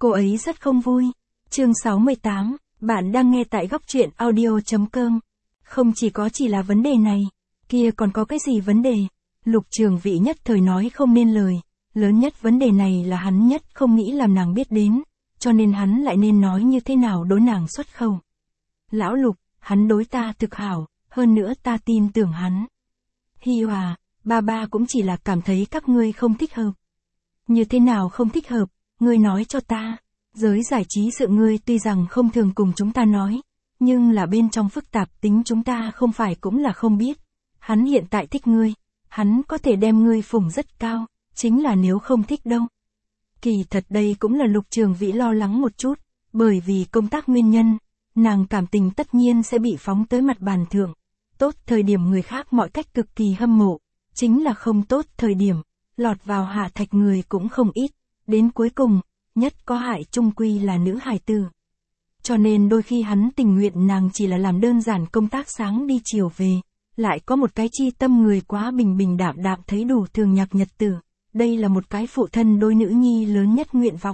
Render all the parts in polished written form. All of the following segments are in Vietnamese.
Cô ấy rất không vui. Chương 68, bạn đang nghe tại góc truyện audio.com. Không chỉ là vấn đề này, kia còn có cái gì vấn đề? Lục Trường Vĩ nhất thời nói không nên lời, lớn nhất vấn đề này là hắn nhất không nghĩ làm nàng biết đến, cho nên hắn lại nên nói như thế nào đối nàng xuất khẩu. Lão Lục, hắn đối ta thực hảo, hơn nữa ta tin tưởng hắn. Hi Hòa, ba cũng chỉ là cảm thấy các ngươi không thích hợp. Như thế nào không thích hợp, ngươi nói cho ta. Giới giải trí sự ngươi tuy rằng không thường cùng chúng ta nói, nhưng là bên trong phức tạp tính chúng ta không phải cũng là không biết. Hắn hiện tại thích ngươi, hắn có thể đem ngươi phủng rất cao, chính là nếu không thích đâu. Kỳ thật đây cũng là Lục Trường Vĩ lo lắng một chút, bởi vì công tác nguyên nhân, nàng cảm tình tất nhiên sẽ bị phóng tới mặt bàn thượng. Tốt thời điểm người khác mọi cách cực kỳ hâm mộ, chính là không tốt thời điểm, lọt vào hạ thạch người cũng không ít, đến cuối cùng, nhất có hại chung quy là nữ hài tử. Cho nên đôi khi hắn tình nguyện nàng chỉ là làm đơn giản công tác sáng đi chiều về, lại có một cái chi tâm người quá bình đạm thấy đủ thường nhạc nhật tử, đây là một cái phụ thân đôi nữ nhi lớn nhất nguyện vọng.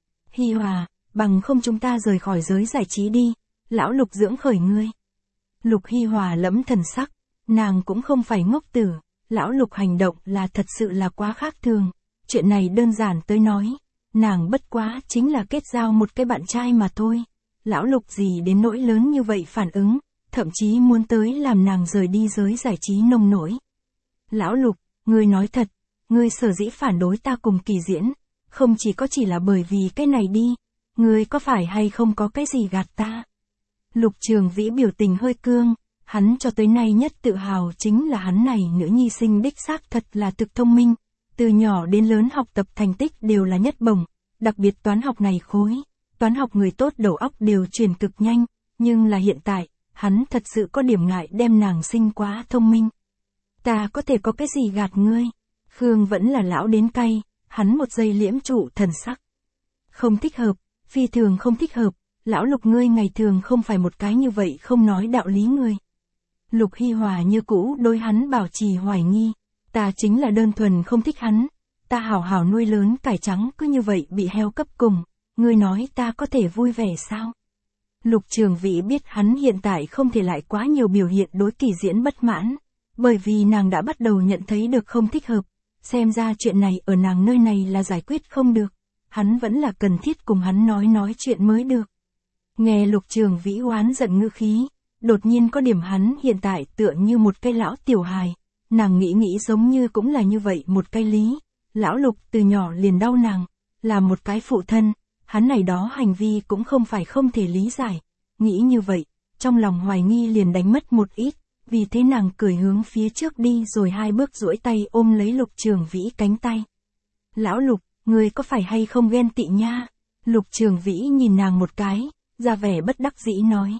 Hi Hòa, bằng không chúng ta rời khỏi giới giải trí đi, lão Lục dưỡng khởi ngươi. Lục Hi Hòa lẫm thần sắc, nàng cũng không phải ngốc tử, lão Lục hành động là thật sự là quá khác thường, chuyện này đơn giản tới nói, nàng bất quá chính là kết giao một cái bạn trai mà thôi, lão Lục gì đến nỗi lớn như vậy phản ứng, thậm chí muốn tới làm nàng rời đi giới giải trí nông nổi. Lão Lục, ngươi nói thật, ngươi sở dĩ phản đối ta cùng Kỳ Diễn, không chỉ là bởi vì cái này đi, ngươi có phải hay không có cái gì gạt ta? Lục Trường Vĩ biểu tình hơi cương, hắn cho tới nay nhất tự hào chính là hắn này nữ nhi sinh đích xác thật là thực thông minh, từ nhỏ đến lớn học tập thành tích đều là nhất bổng, đặc biệt toán học này khối, toán học người tốt đầu óc đều chuyển cực nhanh, nhưng là hiện tại, hắn thật sự có điểm ngại đem nàng sinh quá thông minh. Ta có thể có cái gì gạt ngươi? Khương vẫn là lão đến cay, hắn một giây liễm trụ thần sắc. Không thích hợp, phi thường không thích hợp, lão Lục ngươi ngày thường không phải một cái như vậy không nói đạo lý ngươi. Lục Hi Hòa như cũ đối hắn bảo trì hoài nghi, ta chính là đơn thuần không thích hắn, ta hảo hảo nuôi lớn cải trắng cứ như vậy bị heo cấp cùng, ngươi nói ta có thể vui vẻ sao? Lục Trường Vĩ biết hắn hiện tại không thể lại quá nhiều biểu hiện đối Kỳ Diễn bất mãn, bởi vì nàng đã bắt đầu nhận thấy được không thích hợp, xem ra chuyện này ở nàng nơi này là giải quyết không được, hắn vẫn là cần thiết cùng hắn nói chuyện mới được. Nghe Lục Trường Vĩ oán giận ngữ khí, đột nhiên có điểm hắn hiện tại tựa như một cây lão tiểu hài, nàng nghĩ giống như cũng là như vậy một cái lý, lão Lục từ nhỏ liền đau nàng, là một cái phụ thân, hắn này đó hành vi cũng không phải không thể lý giải, nghĩ như vậy, trong lòng hoài nghi liền đánh mất một ít, vì thế nàng cười hướng phía trước đi rồi hai bước duỗi tay ôm lấy Lục Trường Vĩ cánh tay. Lão Lục, người có phải hay không ghen tị nha? Lục Trường Vĩ nhìn nàng một cái, ra vẻ bất đắc dĩ nói.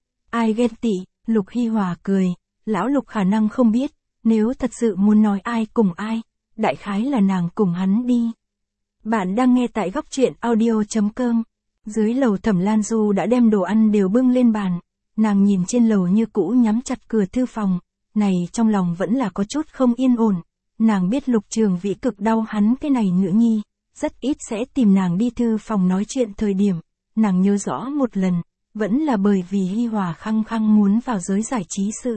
Ai ghen tị? Lục Hi Hòa cười, lão Lục khả năng không biết, nếu thật sự muốn nói ai cùng ai, đại khái là nàng cùng hắn đi. Bạn đang nghe tại góc truyện audio.com. Dưới lầu Thẩm Lan Du đã đem đồ ăn đều bưng lên bàn, nàng nhìn trên lầu như cũ nhắm chặt cửa thư phòng, này trong lòng vẫn là có chút không yên ổn, nàng biết Lục Trường Vĩ cực đau hắn cái này nữ nhi, rất ít sẽ tìm nàng đi thư phòng nói chuyện thời điểm, nàng nhớ rõ một lần, vẫn là bởi vì Hi Hòa khăng muốn vào giới giải trí sự.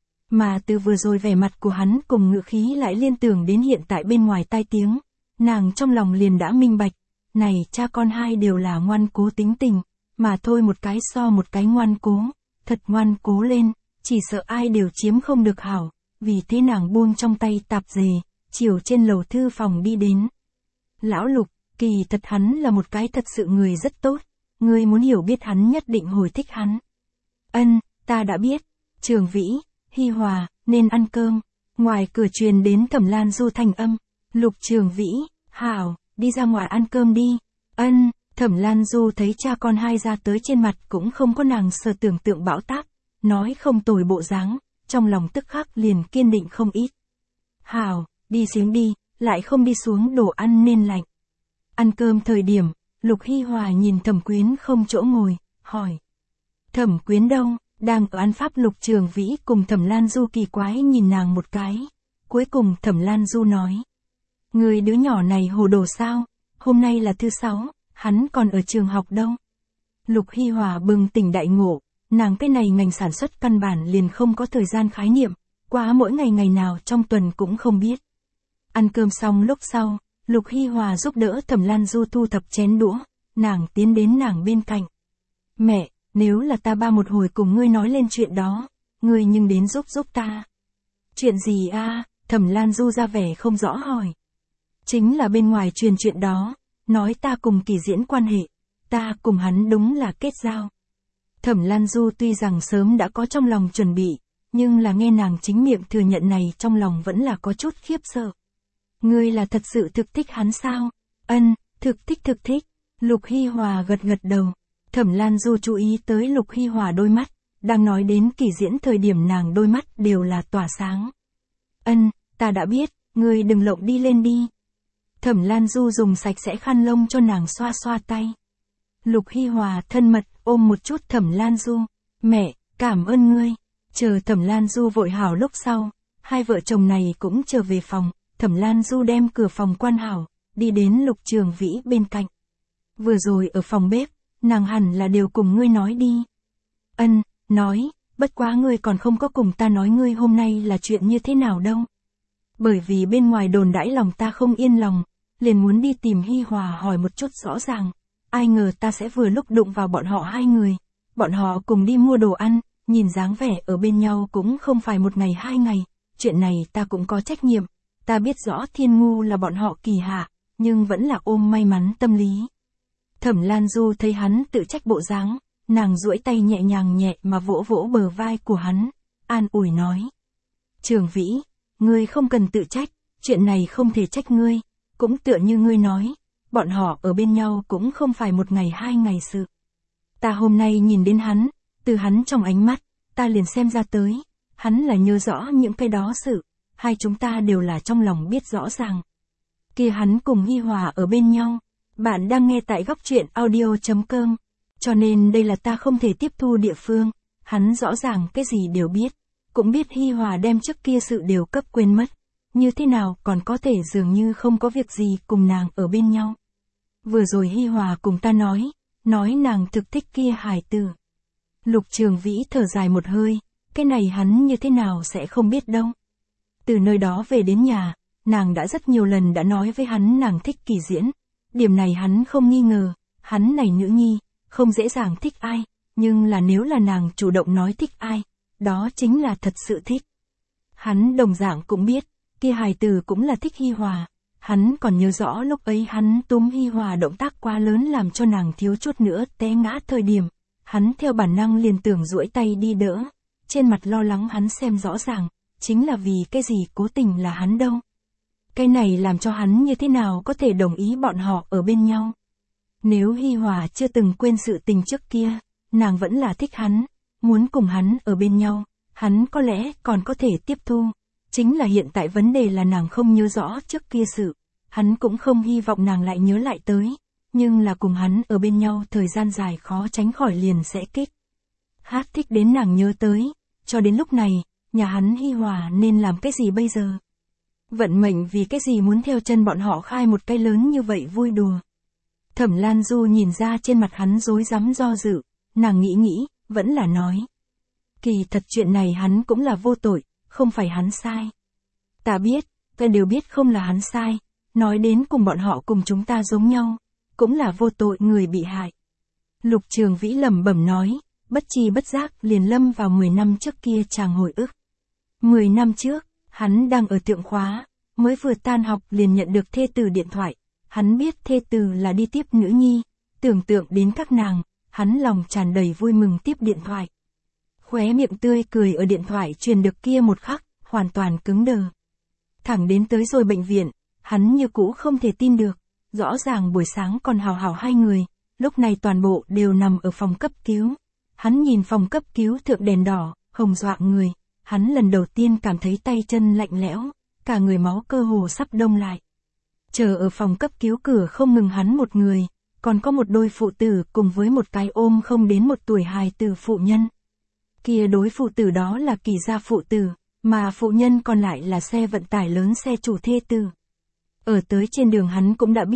Mà từ vừa rồi vẻ mặt của hắn cùng ngữ khí lại liên tưởng đến hiện tại bên ngoài tai tiếng, nàng trong lòng liền đã minh bạch, này cha con hai đều là ngoan cố tính tình, mà thôi một cái so một cái ngoan cố, thật ngoan cố lên, chỉ sợ ai đều chiếm không được hảo, vì thế nàng buông trong tay tạp dề, chiều trên lầu thư phòng đi đến. Lão Lục, kỳ thật hắn là một cái thật sự người rất tốt, ngươi muốn hiểu biết hắn nhất định hồi thích hắn. Ân, ta đã biết. Trường Vĩ, Hi Hòa, nên ăn cơm. Ngoài cửa truyền đến Thẩm Lan Du thanh âm. Lục Trường Vĩ, hảo, đi ra ngoài ăn cơm đi. Ân, Thẩm Lan Du thấy cha con hai ra tới trên mặt cũng không có nàng sở tưởng tượng bão táp, nói không tồi bộ dáng, trong lòng tức khắc liền kiên định không ít. Hảo, đi xuống đi, lại không đi xuống đồ ăn nên lạnh. Ăn cơm thời điểm, Lục Hi Hòa nhìn Thẩm Quyến không chỗ ngồi, hỏi. Thẩm Quyến đâu? Đang ở ăn pháp. Lục Trường Vĩ cùng Thẩm Lan Du kỳ quái nhìn nàng một cái. Cuối cùng Thẩm Lan Du nói. Người đứa nhỏ này hồ đồ sao? Hôm nay là thứ 6, hắn còn ở trường học đâu. Lục Hy Hòa bừng tỉnh đại ngộ, nàng cái này ngành sản xuất căn bản liền không có thời gian khái niệm, quá mỗi ngày ngày nào trong tuần cũng không biết. Ăn cơm xong lúc sau, Lục Hy Hòa giúp đỡ Thẩm Lan Du thu thập chén đũa, nàng tiến đến nàng bên cạnh. Mẹ, nếu là ta ba một hồi cùng ngươi nói lên chuyện đó, ngươi nhưng đến giúp ta. Chuyện gì a? Thẩm Lan Du ra vẻ không rõ hỏi. Chính là bên ngoài truyền chuyện đó, nói ta cùng Kỳ Diễn quan hệ, ta cùng hắn đúng là kết giao. Thẩm Lan Du tuy rằng sớm đã có trong lòng chuẩn bị, nhưng là nghe nàng chính miệng thừa nhận này trong lòng vẫn là có chút khiếp sợ. Ngươi là thật sự thực thích hắn sao? Ân, thực thích. Lục Hy Hòa gật đầu. Thẩm Lan Du chú ý tới Lục Hy Hòa đôi mắt, đang nói đến Kỳ Diễn thời điểm nàng đôi mắt đều là tỏa sáng. Ân, ta đã biết, ngươi đừng lộng đi lên đi. Thẩm Lan Du dùng sạch sẽ khăn lông cho nàng xoa tay. Lục Hy Hòa thân mật ôm một chút Thẩm Lan Du. Mẹ, cảm ơn ngươi. Chờ Thẩm Lan Du vội hảo lúc sau, hai vợ chồng này cũng trở về phòng. Thẩm Lan Du đem cửa phòng quan hảo, đi đến Lục Trường Vĩ bên cạnh. Vừa rồi ở phòng bếp, nàng hẳn là đều cùng ngươi nói đi. Ân, nói, bất quá ngươi còn không có cùng ta nói ngươi hôm nay là chuyện như thế nào đâu. Bởi vì bên ngoài đồn đãi lòng ta không yên lòng, liền muốn đi tìm Hy Hòa hỏi một chút rõ ràng. Ai ngờ ta sẽ vừa lúc đụng vào bọn họ hai người. Bọn họ cùng đi mua đồ ăn, nhìn dáng vẻ ở bên nhau cũng không phải một ngày hai ngày. Chuyện này ta cũng có trách nhiệm. Ta biết rõ Thiên Ngu là bọn họ kỳ hạ, nhưng vẫn là ôm may mắn tâm lý. Thẩm Lan Du thấy hắn tự trách bộ dáng, nàng duỗi tay nhẹ nhàng nhẹ mà vỗ bờ vai của hắn, an ủi nói. Trường Vĩ, ngươi không cần tự trách, chuyện này không thể trách ngươi, cũng tựa như ngươi nói, bọn họ ở bên nhau cũng không phải một ngày hai ngày sự. Ta hôm nay nhìn đến hắn, từ hắn trong ánh mắt, ta liền xem ra tới, hắn là nhớ rõ những cái đó sự, hai chúng ta đều là trong lòng biết rõ ràng. Kia hắn cùng Hy Hòa ở bên nhau, bạn đang nghe tại góc truyện audio.com, cho nên đây là ta không thể tiếp thu địa phương, hắn rõ ràng cái gì đều biết, cũng biết Hy Hòa đem trước kia sự đều cấp quên mất, như thế nào còn có thể dường như không có việc gì cùng nàng ở bên nhau. Vừa rồi Hy Hòa cùng ta nói nàng thực thích kia hài tử. Lục Trường Vĩ thở dài một hơi, cái này hắn như thế nào sẽ không biết đâu. Từ nơi đó về đến nhà, nàng đã rất nhiều lần đã nói với hắn nàng thích Kỳ Diễn. Điểm này hắn không nghi ngờ, hắn này nữ nhi, không dễ dàng thích ai, nhưng là nếu là nàng chủ động nói thích ai, đó chính là thật sự thích. Hắn đồng dạng cũng biết, kia hài tử cũng là thích Hy Hòa, hắn còn nhớ rõ lúc ấy hắn túm Hy Hòa động tác quá lớn làm cho nàng thiếu chút nữa té ngã thời điểm, hắn theo bản năng liền tưởng duỗi tay đi đỡ, trên mặt lo lắng hắn xem rõ ràng, chính là vì cái gì cố tình là hắn đâu. Cái này làm cho hắn như thế nào có thể đồng ý bọn họ ở bên nhau. Nếu Hy Hòa chưa từng quên sự tình trước kia, nàng vẫn là thích hắn, muốn cùng hắn ở bên nhau, hắn có lẽ còn có thể tiếp thu. Chính là hiện tại vấn đề là nàng không nhớ rõ trước kia sự, hắn cũng không hy vọng nàng lại nhớ lại tới, nhưng là cùng hắn ở bên nhau thời gian dài khó tránh khỏi liền sẽ kích. Hát thích đến nàng nhớ tới, cho đến lúc này, nhà hắn Hy Hòa nên làm cái gì bây giờ? Vận mệnh vì cái gì muốn theo chân bọn họ khai một cái lớn như vậy vui đùa. Thẩm Lan Du nhìn ra trên mặt hắn rối rắm do dự, nàng nghĩ, vẫn là nói. Kỳ thật chuyện này hắn cũng là vô tội, không phải hắn sai. Ta biết, ta đều biết không là hắn sai, nói đến cùng bọn họ cùng chúng ta giống nhau, cũng là vô tội người bị hại. Lục Trường Vĩ lẩm bẩm nói, bất tri bất giác liền lâm vào 10 năm trước kia chàng hồi ức. 10 năm trước, hắn đang ở Thượng Khóa, mới vừa tan học liền nhận được thê tử điện thoại, hắn biết thê tử là đi tiếp nữ nhi, tưởng tượng đến các nàng, hắn lòng tràn đầy vui mừng tiếp điện thoại. Khóe miệng tươi cười ở điện thoại truyền được kia một khắc, hoàn toàn cứng đờ. Thẳng đến tới rồi bệnh viện, hắn như cũ không thể tin được, rõ ràng buổi sáng còn hào hào hai người, lúc này toàn bộ đều nằm ở phòng cấp cứu. Hắn nhìn phòng cấp cứu thượng đèn đỏ, hồng dọa người, hắn lần đầu tiên cảm thấy tay chân lạnh lẽo, cả người máu cơ hồ sắp đông lại. Chờ ở phòng cấp cứu cửa không ngừng hắn một người, còn có một đôi phụ tử cùng với một cái ôm không đến 1 tuổi hài tử phụ nhân. Kia đối phụ tử đó là Kỳ gia phụ tử, mà phụ nhân còn lại là xe vận tải lớn xe chủ thê tử. Ở tới trên đường hắn cũng đã biết,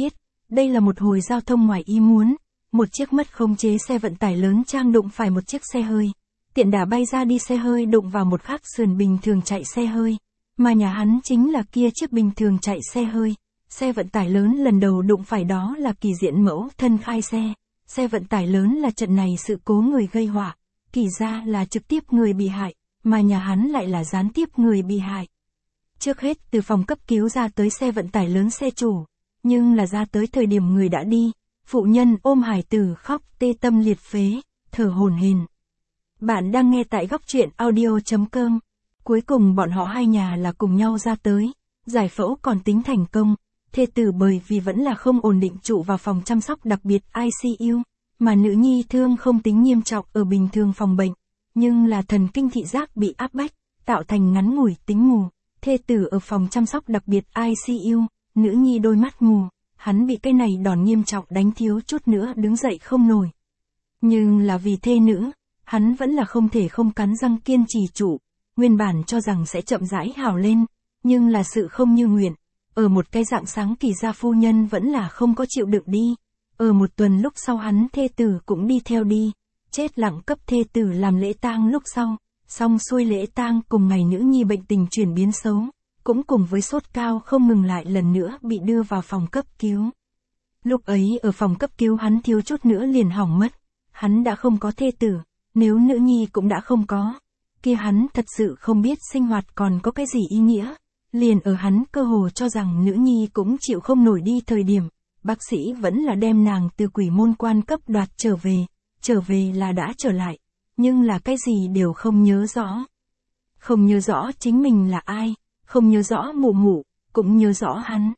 Đây là một hồi giao thông ngoài ý muốn, một chiếc mất khống chế xe vận tải lớn trang đụng phải một chiếc xe hơi. Tiện đà bay ra đi xe hơi đụng vào một khắc sườn bình thường chạy xe hơi. Mà nhà hắn chính là kia chiếc bình thường chạy xe hơi. Xe vận tải lớn lần đầu đụng phải đó là Kỳ diện mẫu thân khai xe. Xe vận tải lớn là trận này sự cố người gây họa. Kỳ ra là trực tiếp người bị hại, mà nhà hắn lại là gián tiếp người bị hại. Trước hết từ phòng cấp cứu ra tới xe vận tải lớn xe chủ. Nhưng là ra tới thời điểm người đã đi. Phụ nhân ôm hài tử khóc tê tâm liệt phế, thở hổn hển. Bạn đang nghe tại góc truyện audio.com. Cuối cùng bọn họ hai nhà là cùng nhau ra tới. Giải phẫu còn tính thành công. Thê tử bởi vì vẫn là không ổn định trụ vào phòng chăm sóc đặc biệt ICU. Mà nữ nhi thương không tính nghiêm trọng ở bình thường phòng bệnh. Nhưng là thần kinh thị giác bị áp bách, tạo thành ngắn ngủi tính mù. Thê tử ở phòng chăm sóc đặc biệt ICU, nữ nhi đôi mắt mù. Hắn bị cái này đòn nghiêm trọng đánh thiếu chút nữa đứng dậy không nổi. Nhưng là vì thê nữ, hắn vẫn là không thể không cắn răng kiên trì trụ. Nguyên bản cho rằng sẽ chậm rãi hào lên, nhưng là sự không như nguyện. Ở một cái dạng sáng Kỳ gia phu nhân vẫn là không có chịu đựng đi. Ở một tuần lúc sau hắn thê tử cũng đi theo đi. Chết lặng cấp thê tử làm lễ tang lúc sau. Xong xuôi lễ tang cùng ngày nữ nhi bệnh tình chuyển biến xấu. Cũng cùng với sốt cao không ngừng lại lần nữa bị đưa vào phòng cấp cứu. Lúc ấy ở phòng cấp cứu hắn thiếu chút nữa liền hỏng mất. Hắn đã không có thê tử, nếu nữ nhi cũng đã không có. Kia hắn thật sự không biết sinh hoạt còn có cái gì ý nghĩa. Liền ở hắn cơ hồ cho rằng nữ nhi cũng chịu không nổi đi thời điểm. Bác sĩ vẫn là đem nàng từ quỷ môn quan cấp đoạt trở về là đã trở lại. Nhưng là cái gì đều không nhớ rõ. Không nhớ rõ chính mình là ai. Không nhớ rõ mụ mụ, cũng nhớ rõ hắn.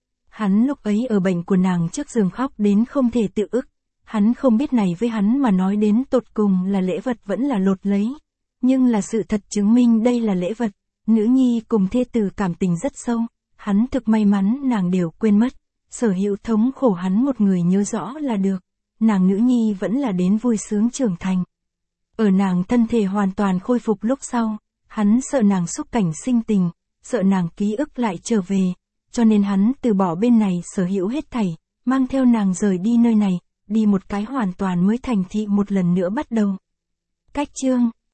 Hắn lúc ấy ở bệnh của nàng trước giường khóc đến không thể tự ức. Hắn không biết này với hắn mà nói đến tột cùng là lễ vật vẫn là lột lấy. Nhưng là sự thật chứng minh đây là lễ vật. Nữ nhi cùng thê tử cảm tình rất sâu. Hắn thực may mắn nàng đều quên mất. Sở hữu thống khổ hắn một người nhớ rõ là được. Nàng nữ nhi vẫn là đến vui sướng trưởng thành. Ở nàng thân thể hoàn toàn khôi phục lúc sau. Hắn sợ nàng xúc cảnh sinh tình. Sợ nàng ký ức lại trở về, cho nên hắn từ bỏ bên này sở hữu hết thảy, mang theo nàng rời đi nơi này, đi một cái hoàn toàn mới thành thị một lần nữa bắt đầu. Cách chương